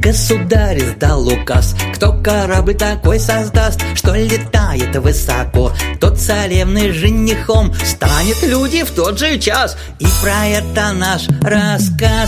Государь издал указ: кто корабль такой создаст, что летает высоко, тот царевной женихом станет люди в тот же час. И про это наш рассказ.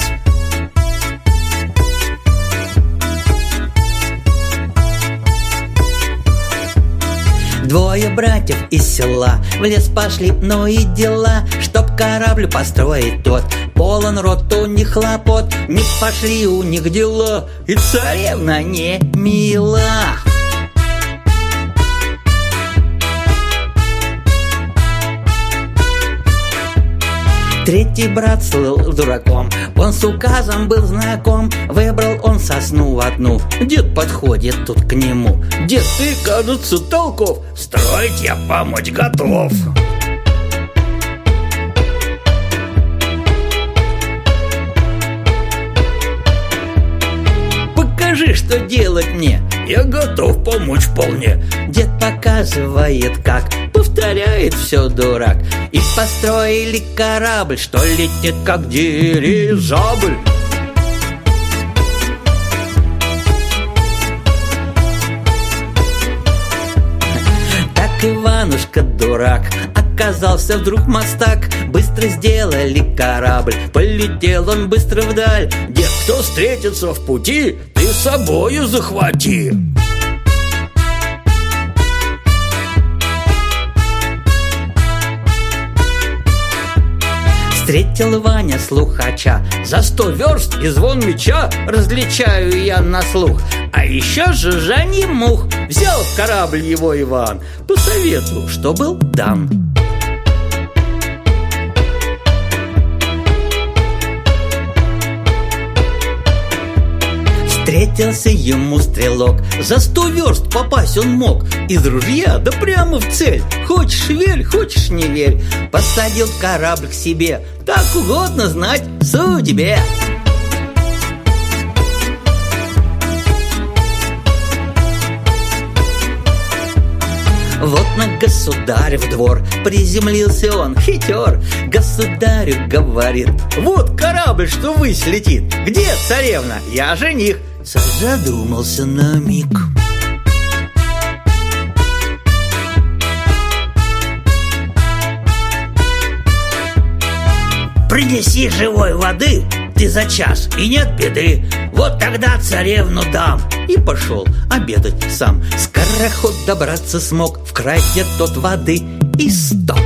Двое братьев из села в лес пошли, но и дела, чтоб корабль построить тот, полон рот у них хлопот. Не пошли у них дела, и царевна не мила. Третий брат слыл дураком, он с указом был знаком. Выбрал он сосну одну, дед подходит тут к нему: дед, ты, кажется, толков, строить я помочь готов. Покажи, что делать мне. Я готов помочь вполне. Дед показывает как, повторяет все дурак. И построили корабль, что летит как дирижабль. Так Иванушка дурак оказался вдруг мастак. Быстро сделали корабль, полетел он быстро вдаль. Дед, кто встретится в пути, ты с собою захвати. Встретил Ваня слухача: за 100 верст и звон меча различаю я на слух. А еще жужжанье мух. Взял в корабль его Иван по совету, что был дан. Встретился ему стрелок: за 100 верст попасть он мог. Из ружья да прямо в цель. Хочешь верь, хочешь не верь. Посадил корабль к себе, так угодно знать судьбе. Вот на государя в двор приземлился он хитер. Государю говорит: вот корабль, что ввысь летит. Где царевна? Я жених. Царь задумался на миг. Принеси живой воды ты за час, и нет беды. Вот тогда царевну дам. И пошел обедать сам. Скороход добраться смог, в крайне тот воды исток.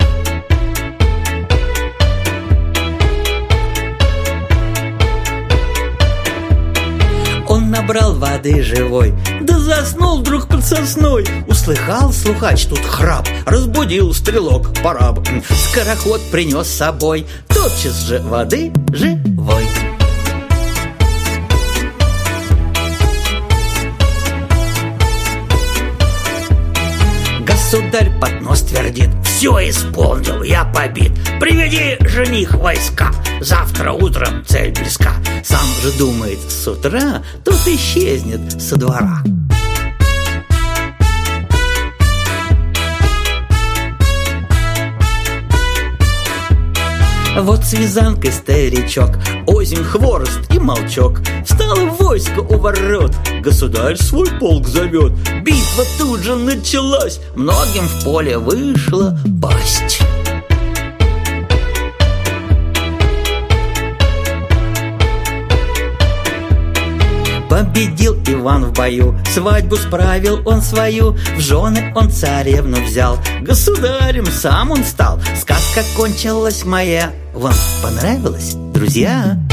Он набрал воды живой, да заснул вдруг под сосной. Услыхал слухач тут храп, разбудил стрелок пораб. Скороход принес с собой тотчас же воды живой. Государь под нос твердит: все исполнил, я побит. Приведи, жених, войска, завтра утром цель близка. Сам же думает, с утра тот исчезнет со двора. Вот с вязанкой старичок, озимь, хворост и молчок. Встало войско у ворот, государь свой полк зовет. Битва тут же началась, многим в поле вышла пасть. Победил Иван в бою, свадьбу справил он свою. В жены он царевну взял, государем сам он стал. Сказка кончилась моя. Вам понравилось, друзья?